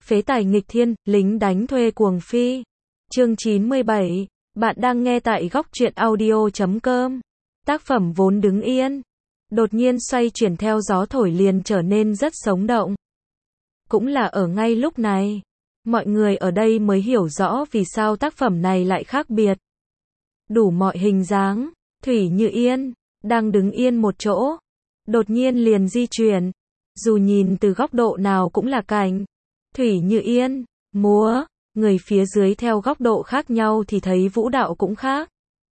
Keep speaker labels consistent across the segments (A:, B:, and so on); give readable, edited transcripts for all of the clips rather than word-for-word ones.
A: Phế tài nghịch thiên, lính đánh thuê cuồng phi. Chương 97. Bạn đang nghe tại góc truyện audio.com. Tác phẩm vốn đứng yên, đột nhiên xoay chuyển theo gió thổi liền trở nên rất sống động. Cũng là ở ngay lúc này, mọi người ở đây mới hiểu rõ vì sao tác phẩm này lại khác biệt. Đủ mọi hình dáng, Thủy Như Yên đang đứng yên một chỗ, đột nhiên liền di chuyển. Dù nhìn từ góc độ nào cũng là cảnh Thủy Như Yên múa, người phía dưới theo góc độ khác nhau thì thấy vũ đạo cũng khác.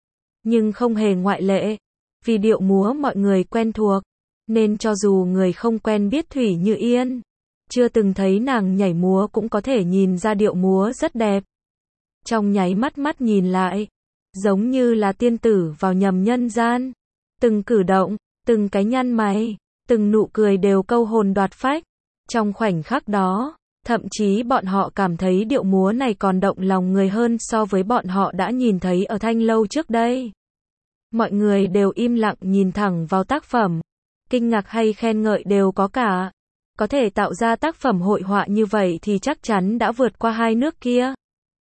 A: Nhưng không hề ngoại lệ, vì điệu múa mọi người quen thuộc, nên cho dù người không quen biết Thủy Như Yên, chưa từng thấy nàng nhảy múa cũng có thể nhìn ra điệu múa rất đẹp. Trong nháy mắt mắt nhìn lại, giống như là tiên tử vào nhầm nhân gian. Từng cử động, từng cái nhăn mày, từng nụ cười đều câu hồn đoạt phách. Trong khoảnh khắc đó, thậm chí bọn họ cảm thấy điệu múa này còn động lòng người hơn so với bọn họ đã nhìn thấy ở Thanh Lâu trước đây. Mọi người đều im lặng nhìn thẳng vào tác phẩm, kinh ngạc hay khen ngợi đều có cả. Có thể tạo ra tác phẩm hội họa như vậy thì chắc chắn đã vượt qua hai nước kia.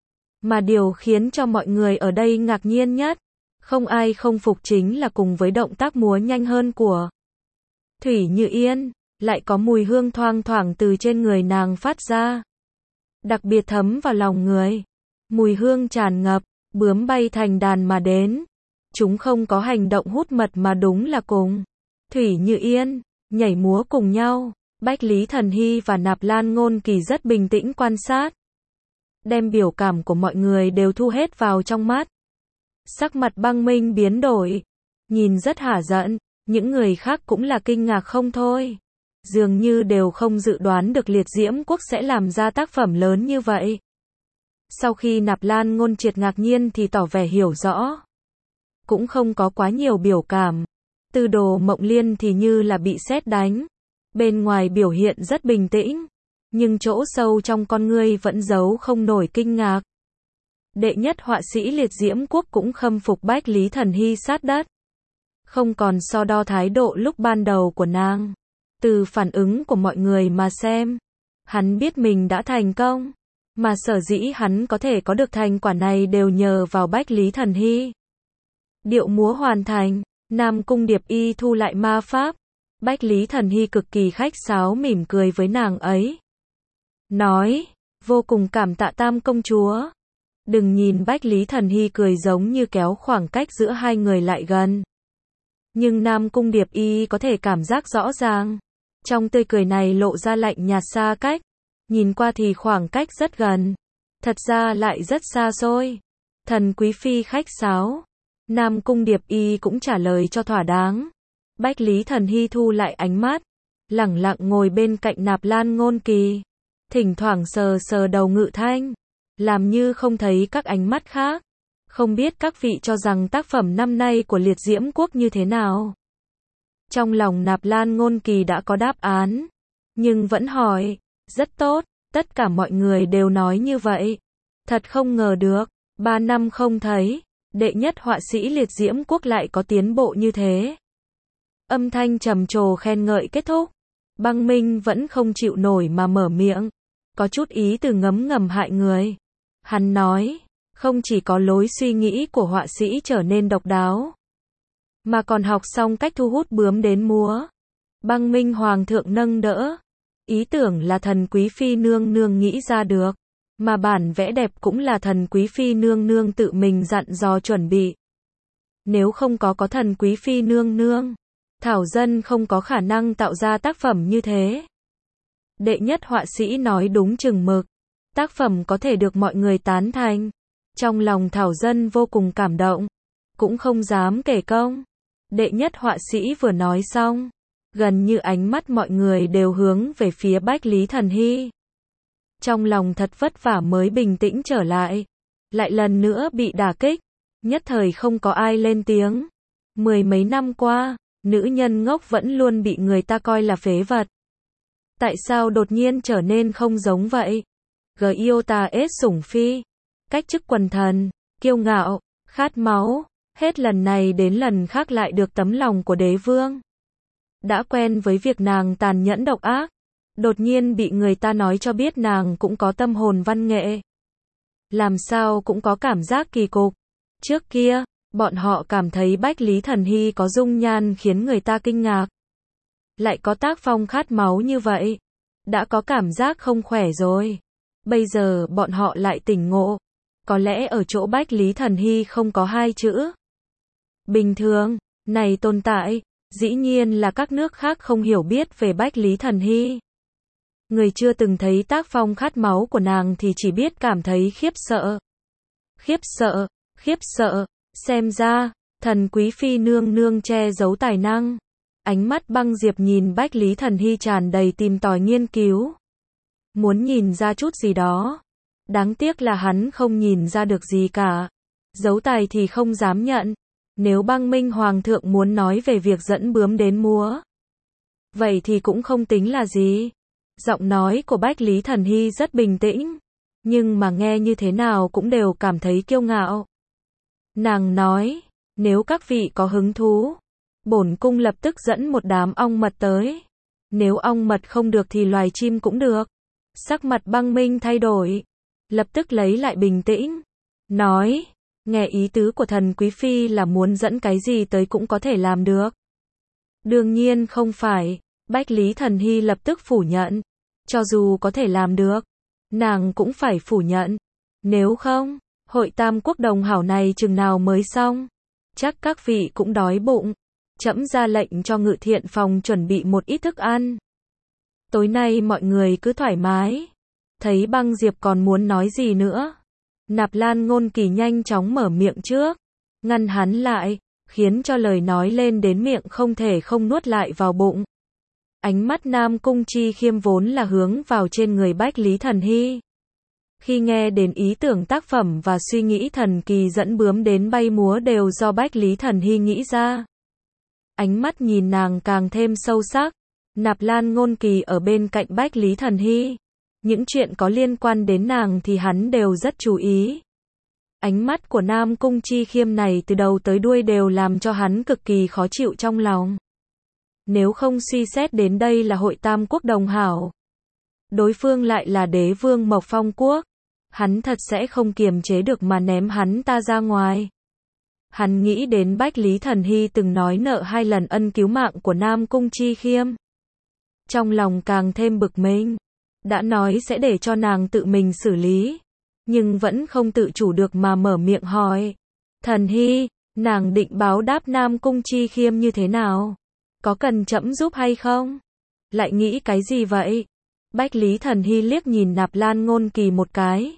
A: Mà điều khiến cho mọi người ở đây ngạc nhiên nhất, không ai không phục chính là cùng với động tác múa nhanh hơn của Thủy Như Yên, lại có mùi hương thoang thoảng từ trên người nàng phát ra. Đặc biệt thấm vào lòng người. Mùi hương tràn ngập, bướm bay thành đàn mà đến. Chúng không có hành động hút mật mà đúng là cùng Thủy Như Yên nhảy múa cùng nhau. Bách Lý Thần Hy và Nạp Lan Ngôn Kỳ rất bình tĩnh quan sát, đem biểu cảm của mọi người đều thu hết vào trong mắt. Sắc mặt Băng Minh biến đổi, nhìn rất hả giận, những người khác cũng là kinh ngạc không thôi. Dường như đều không dự đoán được Liệt Diễm Quốc sẽ làm ra tác phẩm lớn như vậy. Sau khi Nạp Lan Ngôn Triệt ngạc nhiên thì tỏ vẻ hiểu rõ. Cũng không có quá nhiều biểu cảm. Tư Đồ Mộng Liên thì như là bị sét đánh. Bên ngoài biểu hiện rất bình tĩnh, nhưng chỗ sâu trong con ngươi vẫn giấu không nổi kinh ngạc. Đệ nhất họa sĩ Liệt Diễm Quốc cũng khâm phục Bách Lý Thần Hy sát đất. Không còn so đo thái độ lúc ban đầu của nàng. Từ phản ứng của mọi người mà xem, hắn biết mình đã thành công. Mà sở dĩ hắn có thể có được thành quả này đều nhờ vào Bách Lý Thần Hy. Điệu múa hoàn thành, Nam Cung Điệp Y thu lại ma pháp. Bách Lý Thần Hy cực kỳ khách sáo mỉm cười với nàng ấy. Nói, vô cùng cảm tạ Tam công chúa. Đừng nhìn Bách Lý Thần Hy cười giống như kéo khoảng cách giữa hai người lại gần. Nhưng Nam Cung Điệp Y có thể cảm giác rõ ràng. Trong tươi cười này lộ ra lạnh nhạt xa cách. Nhìn qua thì khoảng cách rất gần. Thật ra lại rất xa xôi. Thần Quý Phi khách sáo. Nam Cung Điệp Y cũng trả lời cho thỏa đáng. Bách Lý Thần Hy thu lại ánh mắt, lẳng lặng ngồi bên cạnh Nạp Lan Ngôn Kỳ, thỉnh thoảng sờ sờ đầu Ngự Thanh, làm như không thấy các ánh mắt khác. Không biết các vị cho rằng tác phẩm năm nay của Liệt Diễm Quốc như thế nào? Trong lòng Nạp Lan Ngôn Kỳ đã có đáp án, nhưng vẫn hỏi, rất tốt, tất cả mọi người đều nói như vậy. Thật không ngờ được, 3 năm không thấy, đệ nhất họa sĩ Liệt Diễm Quốc lại có tiến bộ như thế. Âm thanh trầm trồ khen ngợi kết thúc. Băng Minh vẫn không chịu nổi mà mở miệng. Có chút ý từ ngấm ngầm hại người. Hắn nói, không chỉ có lối suy nghĩ của họa sĩ trở nên độc đáo, mà còn học xong cách thu hút bướm đến múa. Băng Minh Hoàng thượng nâng đỡ. Ý tưởng là Thần Quý Phi nương nương nghĩ ra được. Mà bản vẽ đẹp cũng là Thần Quý Phi nương nương tự mình dặn dò chuẩn bị. Nếu không có Thần Quý Phi nương nương, Thảo Dân không có khả năng tạo ra tác phẩm như thế. Đệ nhất họa sĩ nói đúng chừng mực. Tác phẩm có thể được mọi người tán thành. Trong lòng Thảo Dân vô cùng cảm động. Cũng không dám kể công. Đệ nhất họa sĩ vừa nói xong, gần như ánh mắt mọi người đều hướng về phía Bách Lý Thần Hy. Trong lòng thật vất vả mới bình tĩnh trở lại. Lại lần nữa bị đả kích. Nhất thời không có ai lên tiếng. 10 mấy năm qua, nữ nhân ngốc vẫn luôn bị người ta coi là phế vật. Tại sao đột nhiên trở nên không giống vậy? Giota S sủng phi, cách chức quần thần, kiêu ngạo, khát máu, hết lần này đến lần khác lại được tấm lòng của đế vương. Đã quen với việc nàng tàn nhẫn độc ác, Đột nhiên bị người ta nói cho biết nàng cũng có tâm hồn văn nghệ. Làm sao cũng có cảm giác kỳ cục. Trước kia, bọn họ cảm thấy Bách Lý Thần Hy có dung nhan khiến người ta kinh ngạc. Lại có tác phong khát máu như vậy. Đã có cảm giác không khỏe rồi. Bây giờ bọn họ lại tỉnh ngộ. Có lẽ ở chỗ Bách Lý Thần Hy không có hai chữ bình thường này tồn tại. Dĩ nhiên là các nước khác không hiểu biết về Bách Lý Thần Hy. Người chưa từng thấy tác phong khát máu của nàng thì chỉ biết cảm thấy khiếp sợ. Khiếp sợ, khiếp sợ. Xem ra, Thần Quý Phi nương nương che giấu tài năng. Ánh mắt Băng Diệp nhìn Bách Lý Thần Hy tràn đầy tìm tòi nghiên cứu. Muốn nhìn ra chút gì đó. Đáng tiếc là hắn không nhìn ra được gì cả. Giấu tài thì không dám nhận. Nếu Băng Minh Hoàng thượng muốn nói về việc dẫn bướm đến múa, vậy thì cũng không tính là gì. Giọng nói của Bách Lý Thần Hy rất bình tĩnh, nhưng mà nghe như thế nào cũng đều cảm thấy kiêu ngạo. Nàng nói, nếu các vị có hứng thú, bổn cung lập tức dẫn một đám ong mật tới. Nếu ong mật không được thì loài chim cũng được. Sắc mặt Băng Minh thay đổi, lập tức lấy lại bình tĩnh, nói, nghe ý tứ của Thần Quý Phi là muốn dẫn cái gì tới cũng có thể làm được. Đương nhiên không phải, Bách Lý Thần Hy lập tức phủ nhận. Cho dù có thể làm được, nàng cũng phải phủ nhận. Nếu không, hội tam quốc đồng hảo này chừng nào mới xong. Chắc các vị cũng đói bụng. Trẫm ra lệnh cho Ngự Thiện phòng chuẩn bị một ít thức ăn. Tối nay mọi người cứ thoải mái. Thấy Băng Diệp còn muốn nói gì nữa. Nạp Lan Ngôn Kỳ nhanh chóng mở miệng trước. Ngăn hắn lại, khiến cho lời nói lên đến miệng không thể không nuốt lại vào bụng. Ánh mắt Nam Cung Chi Khiêm vốn là hướng vào trên người Bách Lý Thần Hy. Khi nghe đến ý tưởng tác phẩm và suy nghĩ thần kỳ dẫn bướm đến bay múa đều do Bách Lý Thần Hy nghĩ ra. Ánh mắt nhìn nàng càng thêm sâu sắc. Nạp Lan Ngôn Kỳ ở bên cạnh Bách Lý Thần Hy. Những chuyện có liên quan đến nàng thì hắn đều rất chú ý. Ánh mắt của Nam Cung Chi Khiêm này từ đầu tới đuôi đều làm cho hắn cực kỳ khó chịu trong lòng. Nếu không suy xét đến đây là hội tam quốc đồng hảo, đối phương lại là đế vương Mộc Phong quốc, hắn thật sẽ không kiềm chế được mà ném hắn ta ra ngoài. Hắn nghĩ đến Bách Lý Thần Hy từng nói nợ 2 lần ân cứu mạng của Nam Cung Chi Khiêm. Trong lòng càng thêm bực mình. Đã nói sẽ để cho nàng tự mình xử lý, nhưng vẫn không tự chủ được mà mở miệng hỏi. Thần Hy, nàng định báo đáp Nam Cung Chi Khiêm như thế nào? Có cần trẫm giúp hay không? Lại nghĩ cái gì vậy? Bách Lý Thần Hy liếc nhìn Nạp Lan Ngôn Kỳ một cái.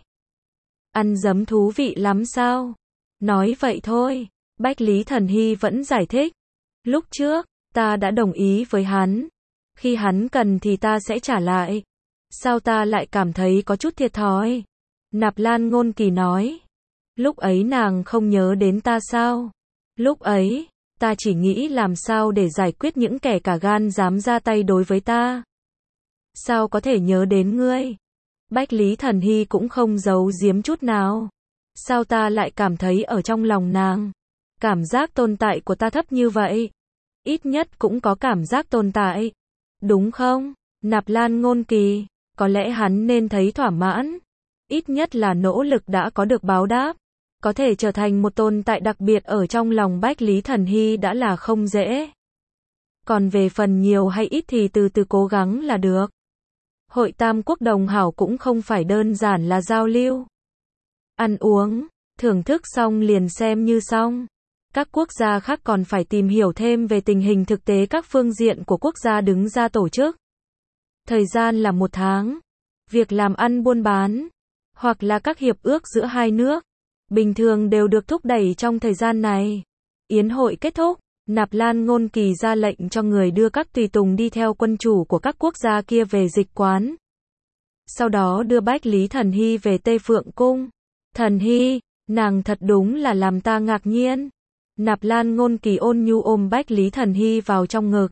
A: Ăn dấm thú vị lắm sao? Nói vậy thôi. Bách Lý Thần Hy vẫn giải thích. Lúc trước, ta đã đồng ý với hắn. Khi hắn cần thì ta sẽ trả lại. Sao ta lại cảm thấy có chút thiệt thòi? Nạp Lan Ngôn Kỳ nói. Lúc ấy nàng không nhớ đến ta sao? Lúc ấy, ta chỉ nghĩ làm sao để giải quyết những kẻ cả gan dám ra tay đối với ta. Sao có thể nhớ đến ngươi? Bách Lý Thần Hy cũng không giấu giếm chút nào. Sao ta lại cảm thấy ở trong lòng nàng, cảm giác tồn tại của ta thấp như vậy? Ít nhất cũng có cảm giác tồn tại. Đúng không? Nạp Lan Ngôn Kỳ, có lẽ hắn nên thấy thỏa mãn. Ít nhất là nỗ lực đã có được báo đáp. Có thể trở thành một tồn tại đặc biệt ở trong lòng Bách Lý Thần Hy đã là không dễ. Còn về phần nhiều hay ít thì từ từ cố gắng là được. Hội tam quốc đồng hảo cũng không phải đơn giản là giao lưu, ăn uống, thưởng thức xong liền xem như xong. Các quốc gia khác còn phải tìm hiểu thêm về tình hình thực tế các phương diện của quốc gia đứng ra tổ chức. Thời gian là 1 tháng. Việc làm ăn buôn bán, hoặc là các hiệp ước giữa hai nước, bình thường đều được thúc đẩy trong thời gian này. Yến hội kết thúc, Nạp Lan Ngôn Kỳ ra lệnh cho người đưa các tùy tùng đi theo quân chủ của các quốc gia kia về dịch quán. Sau đó đưa Bách Lý Thần Hy về Tây Phượng Cung. Thần Hy, nàng thật đúng là làm ta ngạc nhiên. Nạp Lan Ngôn Kỳ ôn nhu ôm Bách Lý Thần Hy vào trong ngực.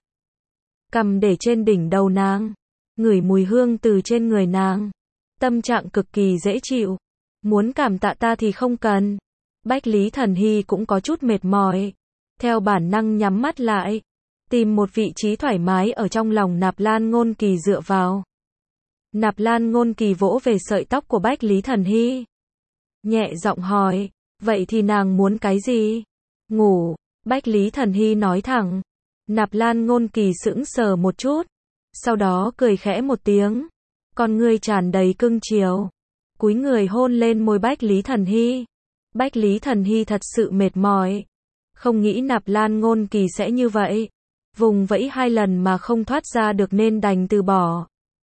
A: Cầm để trên đỉnh đầu nàng. Ngửi mùi hương từ trên người nàng. Tâm trạng cực kỳ dễ chịu. Muốn cảm tạ ta thì không cần. Bách Lý Thần Hy cũng có chút mệt mỏi. Theo bản năng nhắm mắt lại. Tìm một vị trí thoải mái ở trong lòng Nạp Lan Ngôn Kỳ dựa vào. Nạp Lan Ngôn Kỳ vỗ về sợi tóc của Bách Lý Thần Hy. Nhẹ giọng hỏi, vậy thì nàng muốn cái gì? Ngủ, Bách Lý Thần Hy nói thẳng. Nạp Lan Ngôn Kỳ sững sờ một chút, sau đó cười khẽ một tiếng, con ngươi tràn đầy cưng chiều, cúi người hôn lên môi Bách Lý Thần Hy. Bách Lý Thần Hy thật sự mệt mỏi, không nghĩ Nạp Lan Ngôn Kỳ sẽ như vậy, vùng vẫy 2 lần mà không thoát ra được nên đành từ bỏ.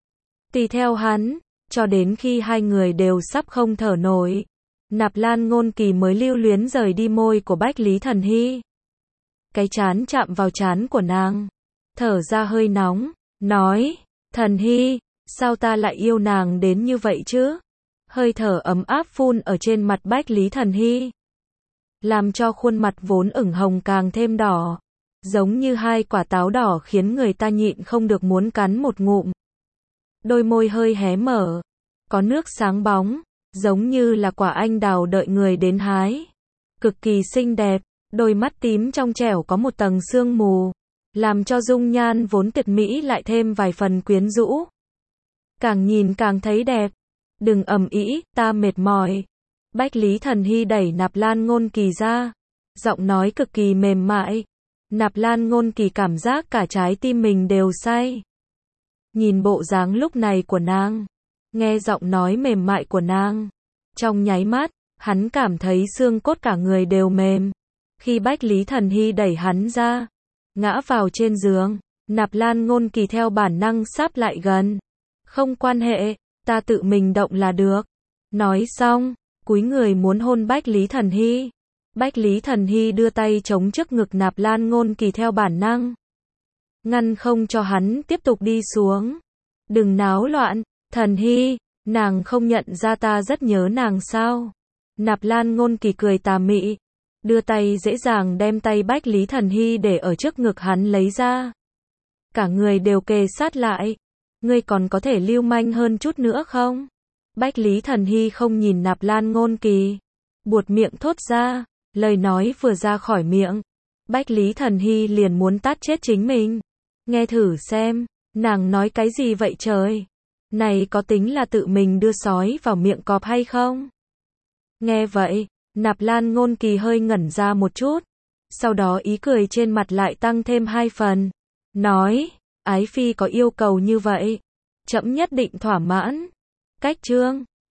A: Tùy theo hắn, cho đến khi hai người đều sắp không thở nổi, Nạp Lan Ngôn Kỳ mới lưu luyến rời đi môi của Bách Lý Thần Hy. Cái trán chạm vào trán của nàng, thở ra hơi nóng, nói, Thần Hy, sao ta lại yêu nàng đến như vậy chứ? Hơi thở ấm áp phun ở trên mặt Bách Lý Thần Hy, làm cho khuôn mặt vốn ửng hồng càng thêm đỏ, giống như 2 quả táo đỏ khiến người ta nhịn không được muốn cắn một ngụm. Đôi môi hơi hé mở, có nước sáng bóng, giống như là quả anh đào đợi người đến hái. Cực kỳ xinh đẹp, đôi mắt tím trong trẻo có một tầng sương mù, làm cho dung nhan vốn tuyệt mỹ lại thêm vài phần quyến rũ. Càng nhìn càng thấy đẹp. Đừng ầm ĩ, ta mệt mỏi. Bách Lý Thần Hy đẩy Nạp Lan Ngôn Kỳ ra, giọng nói cực kỳ mềm mại. Nạp Lan Ngôn Kỳ cảm giác cả trái tim mình đều say. Nhìn bộ dáng lúc này của nàng, nghe giọng nói mềm mại của nàng, trong nháy mắt, hắn cảm thấy xương cốt cả người đều mềm. Khi Bách Lý Thần Hy đẩy hắn ra, ngã vào trên giường, Nạp Lan Ngôn Kỳ theo bản năng sáp lại gần. Không quan hệ, ta tự mình động là được. Nói xong, cúi người muốn hôn Bách Lý Thần Hy. Bách Lý Thần Hy đưa tay chống trước ngực Nạp Lan Ngôn Kỳ theo bản năng, ngăn không cho hắn tiếp tục đi xuống. Đừng náo loạn, Thần Hy, nàng không nhận ra ta rất nhớ nàng sao? Nạp Lan Ngôn Kỳ cười tà mị, đưa tay dễ dàng đem tay Bách Lý Thần Hy để ở trước ngực hắn lấy ra. Cả người đều kề sát lại. Ngươi còn có thể lưu manh hơn chút nữa không? Bách Lý Thần Hy không nhìn Nạp Lan Ngôn Kỳ, buột miệng thốt ra, lời nói vừa ra khỏi miệng, Bách Lý Thần Hy liền muốn tát chết chính mình. Nghe thử xem, nàng nói cái gì vậy trời? Này có tính là tự mình đưa sói vào miệng cọp hay không? Nghe vậy, Nạp Lan Ngôn Kỳ hơi ngẩn ra một chút, sau đó ý cười trên mặt lại tăng thêm 2 phần, nói, ái phi có yêu cầu như vậy, trẫm nhất định thỏa mãn. Cách chương